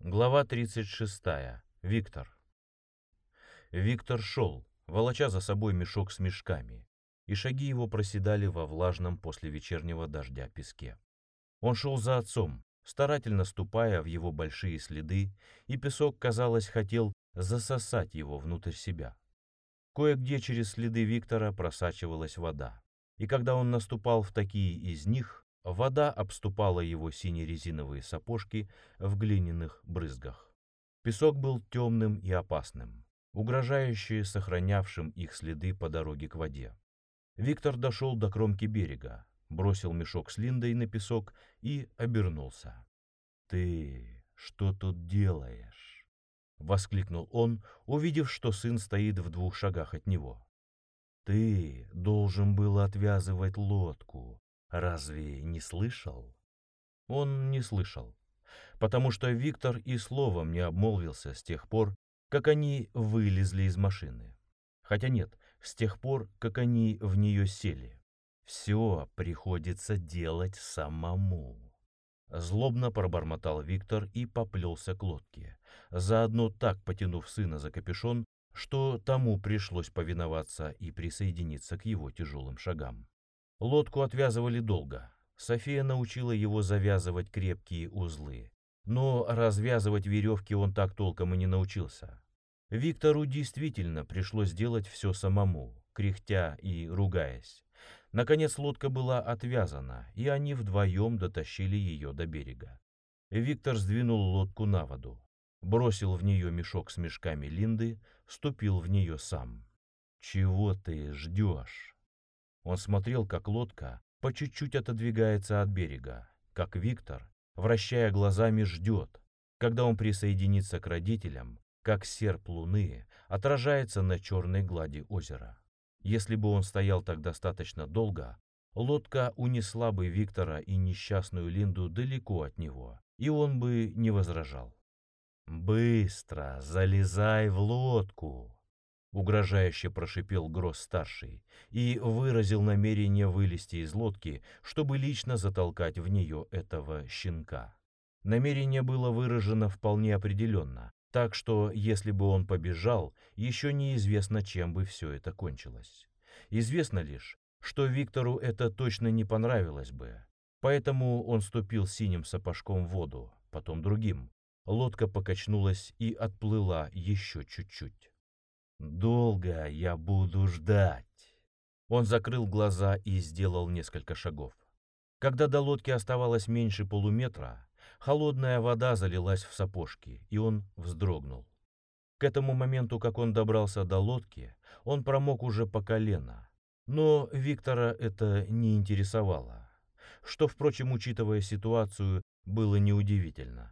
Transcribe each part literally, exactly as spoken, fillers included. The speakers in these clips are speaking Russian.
Глава тридцать шестая. Виктор. Виктор шел, волоча за собой мешок с мешками, и шаги его проседали во влажном после вечернего дождя песке. Он шел за отцом, старательно ступая в его большие следы, и песок, казалось, хотел засосать его внутрь себя. Кое-где через следы Виктора просачивалась вода, и когда он наступал в такие из них, вода обступала его сине-резиновые сапожки в глиняных брызгах. Песок был темным и опасным, угрожающе сохранявшим их следы по дороге к воде. Виктор дошел до кромки берега, бросил мешок с Линдой на песок и обернулся. «Ты что тут делаешь?» — воскликнул он, увидев, что сын стоит в двух шагах от него. «Ты должен был отвязывать лодку. Разве не слышал?» Он не слышал, потому что Виктор и словом не обмолвился с тех пор, как они вылезли из машины. Хотя нет, с тех пор, как они в нее сели. Все приходится делать самому. Злобно пробормотал Виктор и поплелся к лодке, заодно так потянув сына за капюшон, что тому пришлось повиноваться и присоединиться к его тяжелым шагам. Лодку отвязывали долго. София научила его завязывать крепкие узлы, но развязывать веревки он так толком и не научился. Виктору действительно пришлось делать все самому, кряхтя и ругаясь. Наконец лодка была отвязана, и они вдвоем дотащили ее до берега. Виктор сдвинул лодку на воду, бросил в нее мешок с мешками Линды, ступил в нее сам. «Чего ты ждешь?» Он смотрел, как лодка по чуть-чуть отодвигается от берега, как Виктор, вращая глазами, ждет, когда он присоединится к родителям, как серп луны отражается на черной глади озера. Если бы он стоял так достаточно долго, лодка унесла бы Виктора и несчастную Линду далеко от него, и он бы не возражал. «Быстро залезай в лодку!» — угрожающе прошипел Гросс-старший и выразил намерение вылезти из лодки, чтобы лично затолкать в нее этого щенка. Намерение было выражено вполне определенно, так что, если бы он побежал, еще неизвестно, чем бы все это кончилось. Известно лишь, что Виктору это точно не понравилось бы, поэтому он ступил синим сапожком в воду, потом другим. Лодка покачнулась и отплыла еще чуть-чуть. «Долго я буду ждать!» Он закрыл глаза и сделал несколько шагов. Когда до лодки оставалось меньше полуметра, холодная вода залилась в сапожки, и он вздрогнул. К этому моменту, как он добрался до лодки, он промок уже по колено. Но Виктора это не интересовало, что, впрочем, учитывая ситуацию, было неудивительно.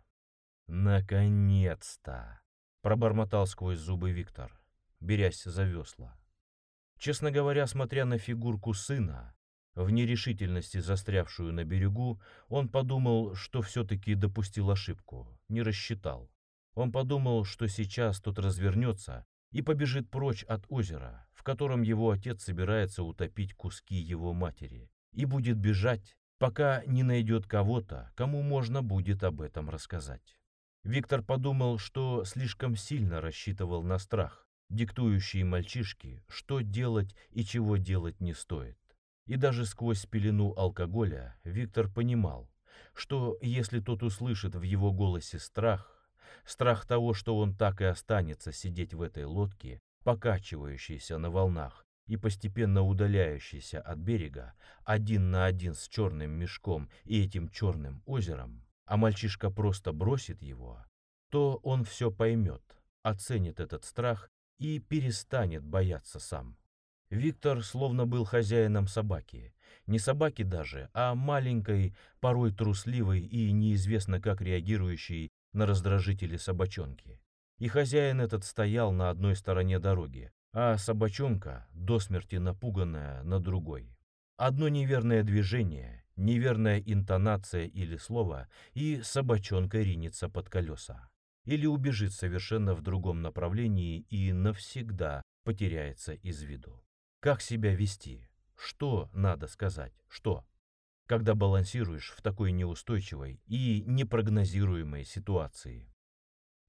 «Наконец-то!» — пробормотал сквозь зубы Виктор, берясь за весла. Честно говоря, смотря на фигурку сына, в нерешительности застрявшую на берегу, он подумал, что все-таки допустил ошибку, не рассчитал. Он подумал, что сейчас тот развернется и побежит прочь от озера, в котором его отец собирается утопить куски его матери, и будет бежать, пока не найдет кого-то, кому можно будет об этом рассказать. Виктор подумал, что слишком сильно рассчитывал на страх, диктующий мальчишке, что делать и чего делать не стоит. И даже сквозь пелену алкоголя Виктор понимал, что если тот услышит в его голосе страх, страх того, что он так и останется сидеть в этой лодке, покачивающейся на волнах и постепенно удаляющейся от берега, один на один с черным мешком и этим черным озером, а мальчишка просто бросит его, то он все поймет, оценит этот страх и перестанет бояться сам. Виктор словно был хозяином собаки, не собаки даже, а маленькой, порой трусливой и неизвестно как реагирующей на раздражители собачонки. И хозяин этот стоял на одной стороне дороги, а собачонка, до смерти напуганная, на другой. Одно неверное движение, неверная интонация или слово, и собачонка ринется под колеса. Или убежит совершенно в другом направлении и навсегда потеряется из виду. Как себя вести? Что надо сказать? Что? Когда балансируешь в такой неустойчивой и непрогнозируемой ситуации.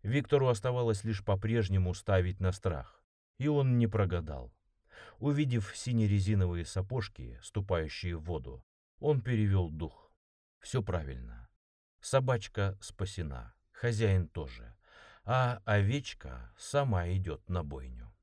Виктору оставалось лишь по-прежнему ставить на страх, и он не прогадал. Увидев сине-резиновые сапожки, ступающие в воду, он перевел дух. Все правильно. Собачка спасена, хозяин тоже, а овечка сама идет на бойню.